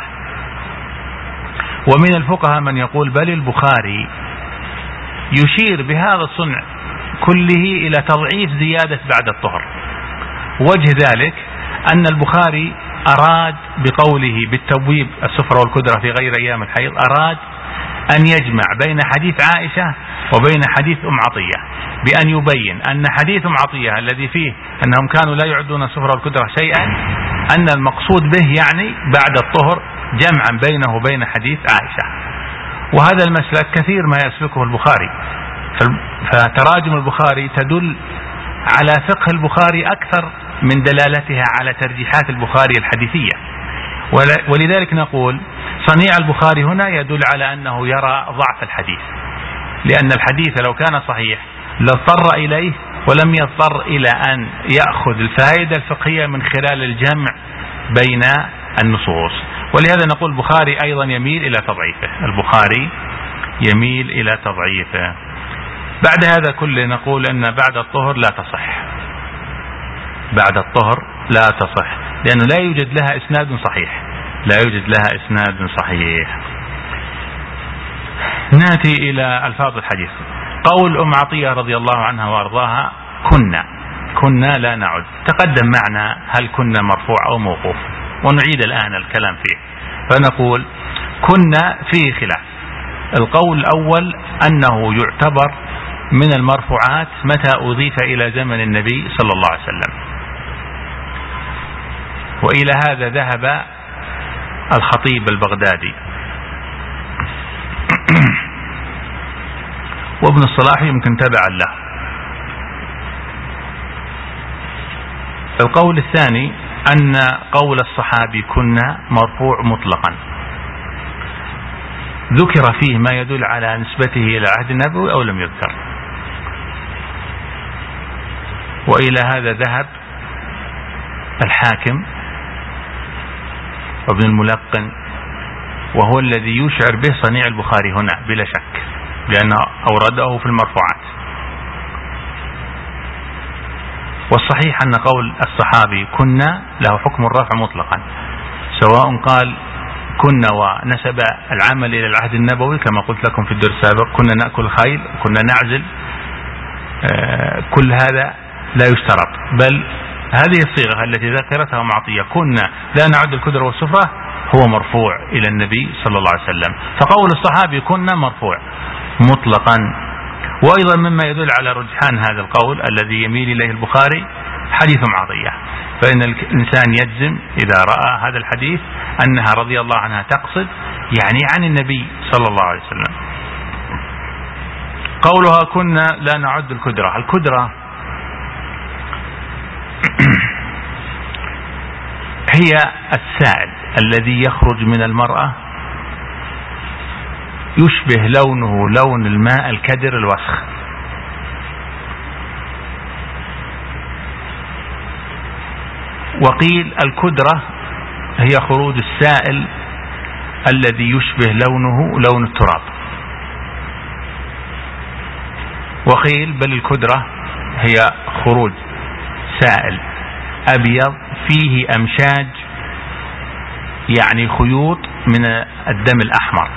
ومن الفقهاء من يقول بل البخاري يشير بهذا الصنع كله إلى تضعيف زيادة بعد الطهر. وجه ذلك أن البخاري أراد بقوله بالتبويب السفرة والكدرة في غير أيام الحيض، أراد أن يجمع بين حديث عائشة وبين حديث أم عطية، بأن يبين أن حديث أم عطية الذي فيه أنهم كانوا لا يعدون السفرة والكدرة شيئا، أن المقصود به يعني بعد الطهر، جمعا بينه وبين حديث عائشة. وهذا المسلك كثير ما يسلكه البخاري، فتراجم البخاري تدل على فقه البخاري أكثر من دلالتها على ترجيحات البخاري الحديثية. ولذلك نقول صنيع البخاري هنا يدل على أنه يرى ضعف الحديث، لأن الحديث لو كان صحيح لاضطر إليه، ولم يضطر إلى أن يأخذ الفائدة الفقهية من خلال الجمع بين النصوص. ولهذا نقول البخاري أيضا يميل إلى تضعيفه، البخاري يميل إلى تضعيفه. بعد هذا كله نقول أن بعد الطهر لا تصح، بعد الطهر لا تصح، لأنه لا يوجد لها إسناد صحيح، لا يوجد لها إسناد صحيح. نأتي إلى ألفاظ الحديث. قول أم عطية رضي الله عنها وأرضاها: كنا كنا لا نعد. تقدم معنا هل كنا مرفوع أو موقوف، ونعيد الآن الكلام فيه. فنقول كنا فيه خلاف. القول الأول أنه يعتبر من المرفوعات متى أضيف إلى زمن النبي صلى الله عليه وسلم، وإلى هذا ذهب الخطيب البغدادي وابن الصلاح يمكن تبعا له. القول الثاني أن قول الصحابي كنا مرفوع مطلقا، ذكر فيه ما يدل على نسبته إلى العهد النبوي أو لم يذكر، وإلى هذا ذهب الحاكم وابن الملقن، وهو الذي يشعر به صنيع البخاري هنا بلا شك، لأنه أورده في المرفوعات. والصحيح أن قول الصحابي كنا له حكم الرفع مطلقا، سواء قال كنا ونسب العمل إلى العهد النبوي كما قلت لكم في الدرس السابق، كنا نأكل الخيل، كنا نعزل، آه كل هذا لا يشترط، بل هذه الصيغة التي ذكرتها معطية كنا لا نعد الكدر والسفرة هو مرفوع إلى النبي صلى الله عليه وسلم. فقول الصحابي كنا مرفوع مطلقا. وأيضا مما يدل على رجحان هذا القول الذي يميل إليه البخاري حديث معطية، فإن الإنسان يجزم إذا رأى هذا الحديث أنها رضي الله عنها تقصد يعني عن النبي صلى الله عليه وسلم. قولها كنا لا نعد الكدرة، الكدرة هي السائل الذي يخرج من المرأة يشبه لونه لون الماء الكدر الوسخ، وقيل الكدرة هي خروج السائل الذي يشبه لونه لون التراب، وقيل بل الكدرة هي خروج سائل أبيض فيه أمشاج، يعني خيوط من الدم الأحمر.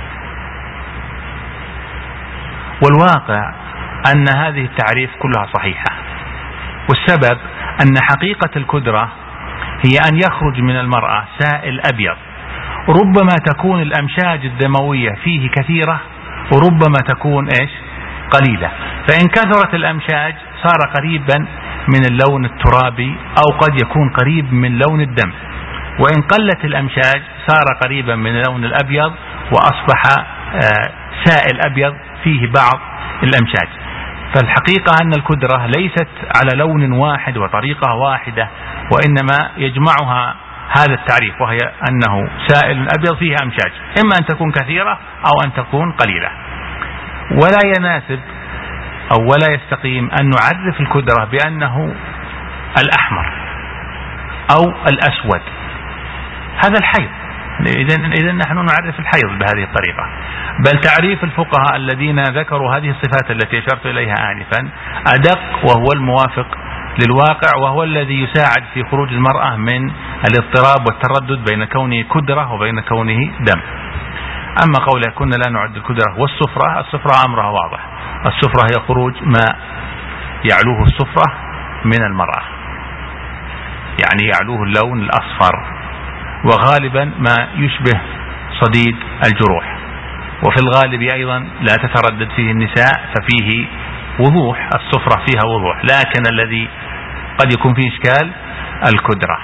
والواقع أن هذه التعريف كلها صحيحة، والسبب أن حقيقة الكدرة هي أن يخرج من المرأة سائل أبيض، ربما تكون الأمشاج الدموية فيه كثيرة وربما تكون إيش قليلة، فإن كثرت الأمشاج صار قريبا من اللون الترابي أو قد يكون قريب من لون الدم، وإن قلت الأمشاج صار قريبا من اللون الأبيض وأصبح سائل أبيض فيه بعض الأمشاج. فالحقيقة أن الكدرة ليست على لون واحد وطريقة واحدة، وإنما يجمعها هذا التعريف، وهي أنه سائل أبيض فيه أمشاج، إما أن تكون كثيرة أو أن تكون قليلة. ولا يناسب أو ولا يستقيم أن نعرف الكدرة بأنه الأحمر أو الأسود، هذا الحيض. إذن, إذن نحن نعرف الحيض بهذه الطريقة، بل تعريف الفقهاء الذين ذكروا هذه الصفات التي أشرت إليها آنفا أدق، وهو الموافق للواقع، وهو الذي يساعد في خروج المرأة من الاضطراب والتردد بين كونه كدرة وبين كونه دم. أما قوله كنا لا نعد الكدرة والسفرة، السفرة أمرها واضح، السفرة هي خروج ما يعلوه السفرة من المرأة، يعني يعلوه اللون الأصفر، وغالبا ما يشبه صديد الجروح، وفي الغالب أيضا لا تتردد فيه النساء، ففيه وضوح، الصفرة فيها وضوح. لكن الذي قد يكون فيه إشكال الكدرة.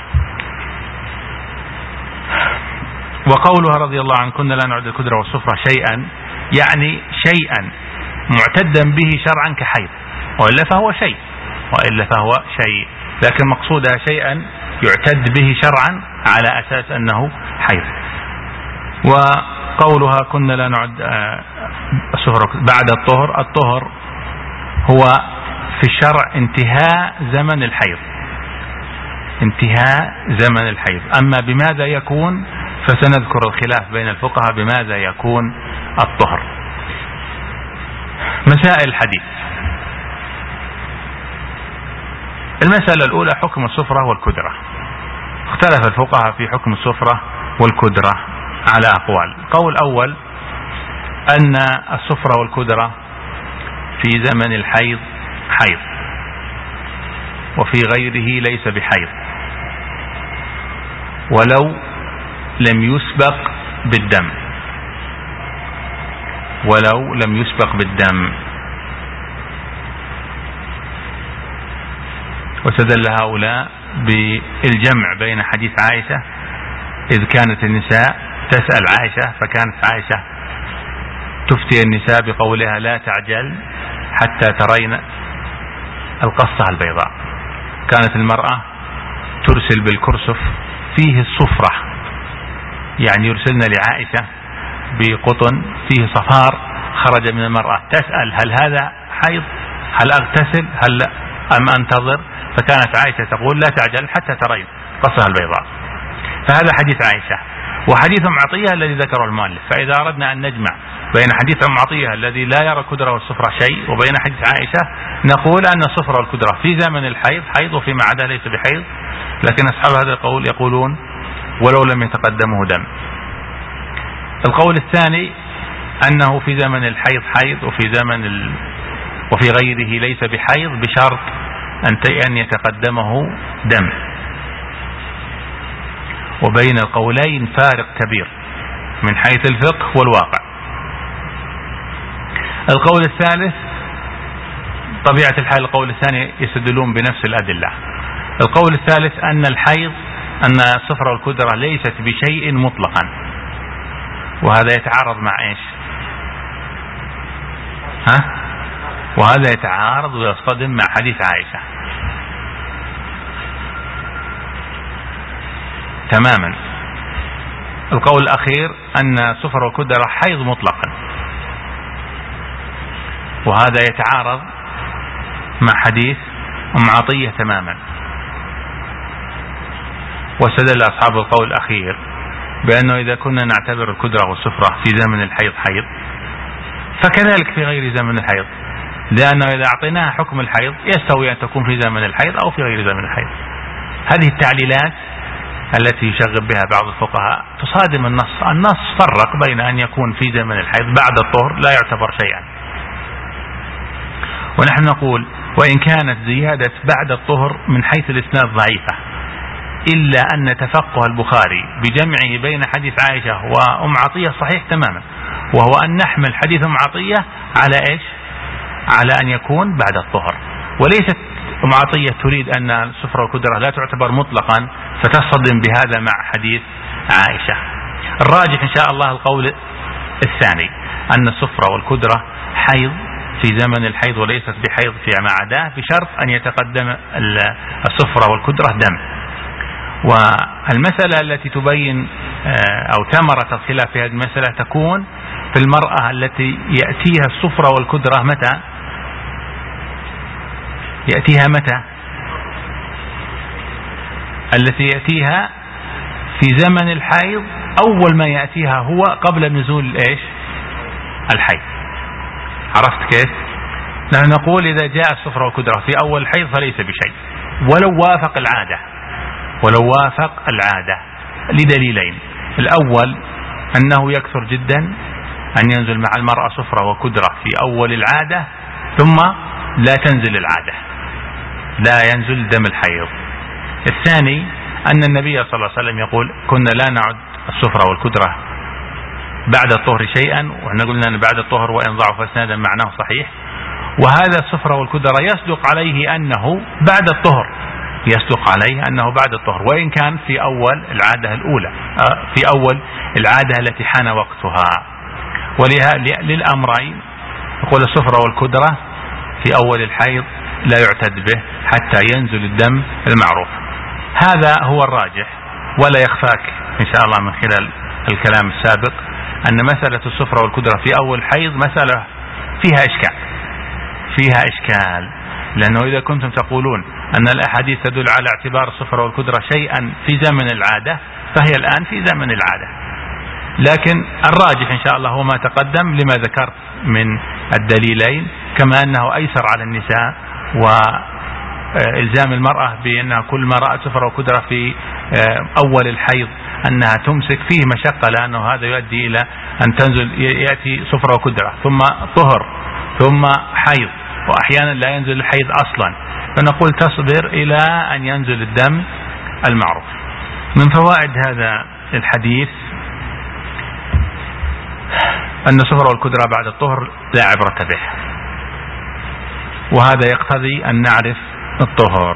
وقولها رضي الله عنه كنا لا نعد الكدرة والصفرة شيئا، يعني شيئا معتدا به شرعا كحيض، وإلا فهو شيء وإلا فهو شيء لكن مقصودها شيئا يعتد به شرعا على أساس أنه حيض. وقولها كنا لا نعد الصفرة بعد الطهر، الطهر هو في الشرع انتهاء زمن الحيض، انتهاء زمن الحيض. أما بماذا يكون فسنذكر الخلاف بين الفقهاء بماذا يكون الطهر. مسائل الحديث. المسألة الأولى حكم الصفرة والكدرة. اختلف الفقهاء في حكم الصفرة والكدرة على أقوال. قول أول أن الصفرة والكدرة في زمن الحيض حيض، وفي غيره ليس بحيض، ولو لم يسبق بالدم ولو لم يسبق بالدم واستدل هؤلاء بالجمع بين حديث عائشة، إذ كانت النساء تسأل عائشة، فكانت عائشة تفتي النساء بقولها لا تعجل حتى ترين القصة البيضاء. كانت المرأة ترسل بالكرسف فيه الصفرة، يعني يرسلنا لعائشة بقطن فيه صفار خرج من المرأة، تسأل هل هذا حيض، هل أغتسل، هل أم أنتظر؟ فكانت عائشة تقول لا تعجل حتى ترين قصة البيضاء. فهذا حديث عائشة. وحديث أم عطية الذي ذكره المؤلف. فإذا أردنا أن نجمع بين حديث أم عطية الذي لا يرى الكدرة والصفرة شيء وبين حديث عائشة، نقول أن الصفرة والكدرة في زمن الحيض حيض، وفيما عداه ليس بحيض. لكن أصحاب هذا القول يقولون ولو لم يتقدمه دم. القول الثاني أنه في زمن الحيض حيض، وفي زمن ال... وفي غيره ليس بحيض، بشرط أن يتقدمه دم. وبين القولين فارق كبير من حيث الفقه والواقع. القول الثالث طبيعة الحال، القول الثاني يستدلون بنفس الأدلة. القول الثالث أن الحيض أن الصفرة والكدرة ليست بشيء مطلقا، وهذا يتعارض مع إيش؟ ها؟ وهذا يتعارض ويصطدم مع حديث عائشة تماما. القول الأخير أن الصفرة والكدرة حيض مطلقا، وهذا يتعارض مع حديث أم عطية تماما. واستدل أصحاب القول الأخير بأنه إذا كنا نعتبر الكدرة والصفرة في زمن الحيض حيض، فكذلك في غير زمن الحيض، لأنه إذا أعطيناها حكم الحيض يستوي أن تكون في زمن الحيض أو في غير زمن الحيض. هذه التعليلات التي يشغب بها بعض الفقهاء تصادم النص. النص فرق بين أن يكون في زمن الحيض بعد الطهر لا يعتبر شيئا، ونحن نقول وإن كانت زيادة بعد الطهر من حيث الإسناد ضعيفة، إلا أن تفقه البخاري بجمعه بين حديث عائشة وأم عطية صحيح تماما، وهو أن نحمل حديث أم عطية على إيش؟ على أن يكون بعد الطهر. وليست أم عطية تريد أن الصفرة والكدرة لا تعتبر مطلقا فتصطدم بهذا مع حديث عائشة. الراجح إن شاء الله القول الثاني، أن الصفرة والكدرة حيض في زمن الحيض وليست بحيض فيما عداه، بشرط أن يتقدم الصفرة والكدرة دم. والمسألة التي تبين أو ثمرة الخلاف في هذه المسألة تكون في المرأة التي يأتيها الصفرة والكدرة متى؟ يأتيها متى؟ التي يأتيها في زمن الحيض أول ما يأتيها هو قبل نزول إيش؟ الحيض. عرفت كيف؟ نحن نقول إذا جاء الصفرة والكدرة في أول الحيض فليس بشيء ولو وافق العادة، ولو وافق العادة لدليلين. الأول أنه يكثر جدا أن ينزل مع المرأة صفرة وكدرة في أول العادة ثم لا تنزل العادة، لا ينزل دم الحيض. الثاني أن النبي صلى الله عليه وسلم يقول كنا لا نعد الصفرة والكدرة بعد الطهر شيئا، وإحنا قلنا أن بعد الطهر وإن ضعف إسنادا معناه صحيح. وهذا الصفرة والكدرة يصدق عليه أنه بعد الطهر، يصدق عليه أنه بعد الطهر وإن كان في أول العادة الأولى، في أول العادة التي حان وقتها. وللأمرين يقول الصفرة والكدرة في أول الحيض لا يعتد به حتى ينزل الدم المعروف. هذا هو الراجح، ولا يخفاك إن شاء الله من خلال الكلام السابق أن مسألة الصفرة والكدرة في أول حيض مسألة فيها إشكال، فيها إشكال لأنه إذا كنتم تقولون أن الأحاديث تدل على اعتبار الصفرة والكدرة شيئا في زمن العادة، فهي الآن في زمن العادة. لكن الراجح إن شاء الله هو ما تقدم لما ذكرت من الدليلين، كما أنه أيسر على النساء وإلزام المرأة بأنها كل ما رأت صفرة وكدرة في أول الحيض أنها تمسك فيه مشقة، لأنه هذا يؤدي إلى أن تنزل يأتي صفرة وكدرة ثم طهر ثم حيض، وأحيانا لا ينزل الحيض أصلا، فنقول تصبر إلى أن ينزل الدم المعروف. من فوائد هذا الحديث أن الصفرة والكدرة بعد الطهر لا عبرة به، وهذا يقتضي أن نعرف الطهر.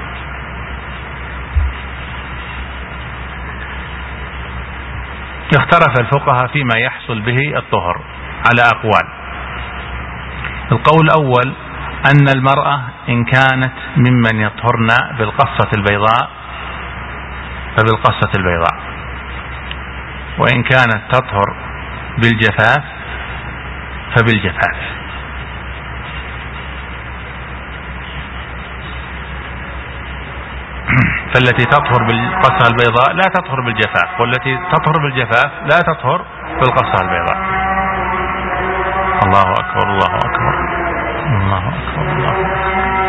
اختلف الفقهاء فيما يحصل به الطهر على أقوال. القول الأول أن المرأة إن كانت ممن يطهرن بالقصة البيضاء فبالقصة البيضاء، وإن كانت تطهر بالجفاف فبالجفاف. فالتي تطهر بالقصة البيضاء لا تطهر بالجفاف، والتي تطهر بالجفاف لا تطهر بالقصة البيضاء. الله أكبر الله أكبر الله أكبر الله أكبر.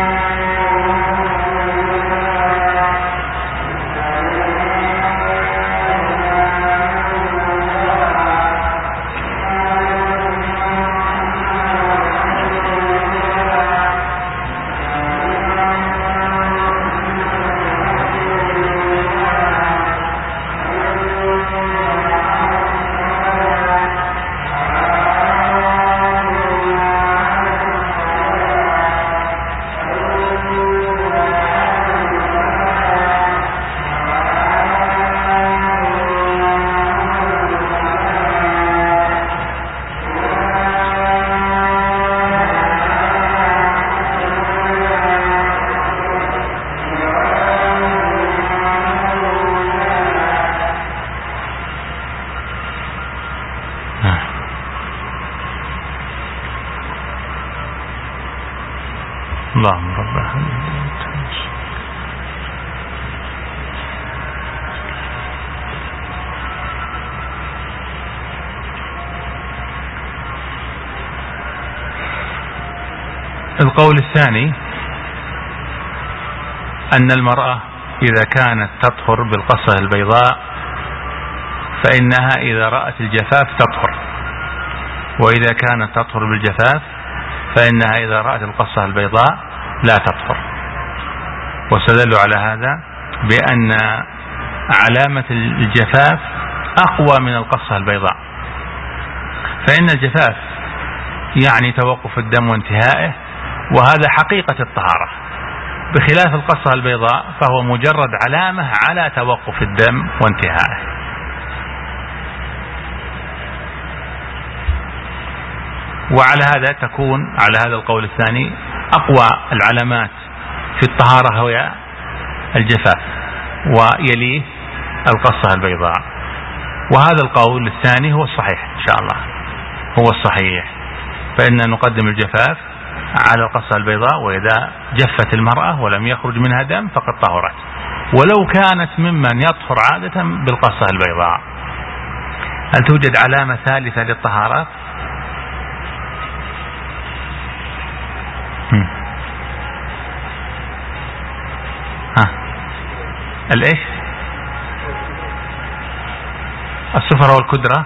اللهم رب القول الثاني أن المرأة إذا كانت تطهر بالقصة البيضاء فإنها إذا رأت الجفاف تطهر، وإذا كانت تطهر بالجفاف فإنها إذا رأت القصة البيضاء لا تطهر. واستدلوا على هذا بأن علامة الجفاف أقوى من القصة البيضاء، فإن الجفاف يعني توقف الدم وانتهائه، وهذا حقيقة الطهارة، بخلاف القصة البيضاء فهو مجرد علامة على توقف الدم وانتهائه. وعلى هذا تكون على هذا القول الثاني أقوى العلامات في الطهارة هو الجفاف، ويليه القصة البيضاء. وهذا القول الثاني هو الصحيح إن شاء الله، هو الصحيح، فإن نقدم الجفاف على القصة البيضاء، وإذا جفت المرأة ولم يخرج منها دم فقد طهرت، ولو كانت ممن يطهر عادة بالقصة البيضاء. هل توجد علامة ثالثة للطهارة؟ ها الإيش؟ الصفرة والكدرة.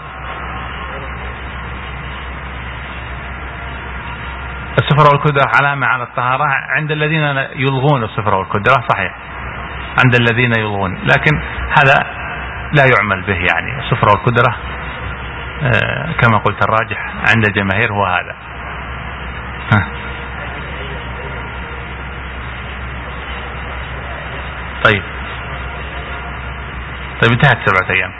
الصفرة والكدرة علامة على الطهارة عند الذين يلغون الصفرة والكدرة، صحيح عند الذين يلغون، لكن هذا لا يعمل به، يعني الصفرة والكدرة كما قلت الراجح عند الجماهير هو هذا. ها. طيب طيب انتهت سبعة أيام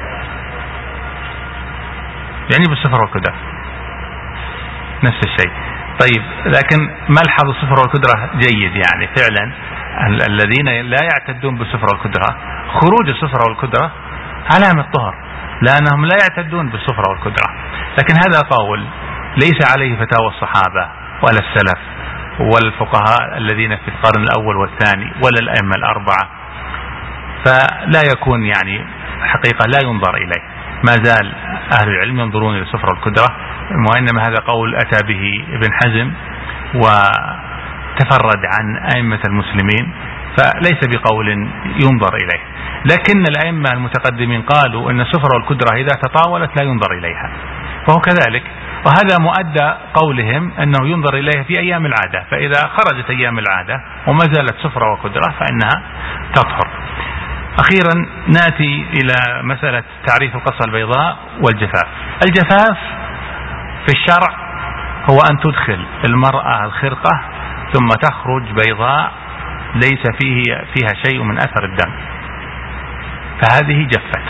يعني بالصفر والقدرة نفس الشيء. طيب لكن ملحظ الصفر والقدرة جيد، يعني فعلا الذين لا يعتدون بالصفر والقدرة خروج الصفر والقدرة علامة طهر، لأنهم لا يعتدون بالصفر والقدرة. لكن هذا قول ليس عليه فتاوى الصحابة ولا السلف والفقهاء الذين في القرن الأول والثاني ولا الأئمة الأربعة، فلا يكون يعني حقيقة لا ينظر إليه. ما زال أهل العلم ينظرون إلى الصفر والقدرة، وإنما هذا قول أتى به ابن حزم وتفرد عن أئمة المسلمين، فليس بقول ينظر إليه. لكن الأئمة المتقدمين قالوا أن الصفر والقدرة إذا تطاولت لا ينظر إليها، فهو كذلك. وهذا مؤدى قولهم أنه ينظر إليها في أيام العادة، فإذا خرجت أيام العادة وما زالت صفر وقدرة فإنها تطهر. أخيرا نأتي إلى مسألة تعريف القصة البيضاء والجفاف. الجفاف في الشرع هو أن تدخل المرأة الخرقة ثم تخرج بيضاء ليس فيه فيها شيء من أثر الدم، فهذه جفت.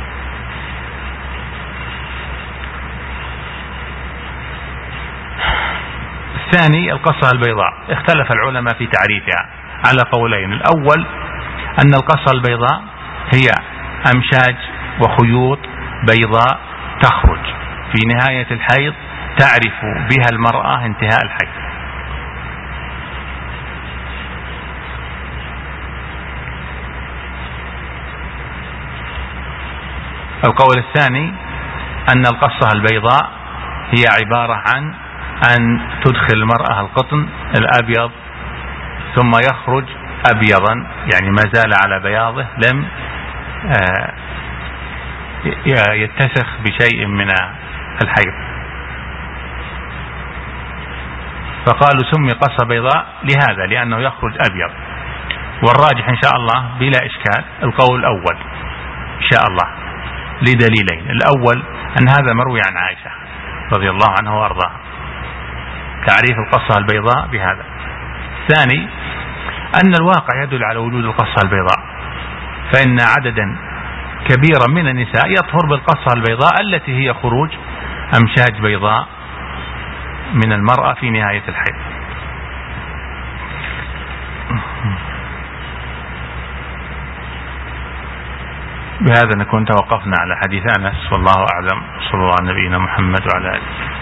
الثاني القصة البيضاء، اختلف العلماء في تعريفها على قولين. الأول أن القصة البيضاء هي أمشاج وخيوط بيضاء تخرج في نهاية الحيض تعرف بها المرأة انتهاء الحيض. القول الثاني أن القصة البيضاء هي عبارة عن أن تدخل المرأة القطن الأبيض ثم يخرج أبيضا، يعني ما زال على بياضه لم يتسخ بشيء من الحيض، فقالوا سمي قصة بيضاء لهذا لأنه يخرج أبيض. والراجح إن شاء الله بلا إشكال القول الأول إن شاء الله لدليلين. الأول أن هذا مروي عن عائشة رضي الله عنها وأرضاها تعريف القصة البيضاء بهذا. الثاني أن الواقع يدل على وجود القصة البيضاء، فإن عددا كبيرا من النساء يطهر بالقصة البيضاء التي هي خروج أمشاج بيضاء من المرأة في نهاية الحيض. بهذا نكون توقفنا على حديث أنس، والله أعلم. صلى الله على نبينا محمد وعلى آله.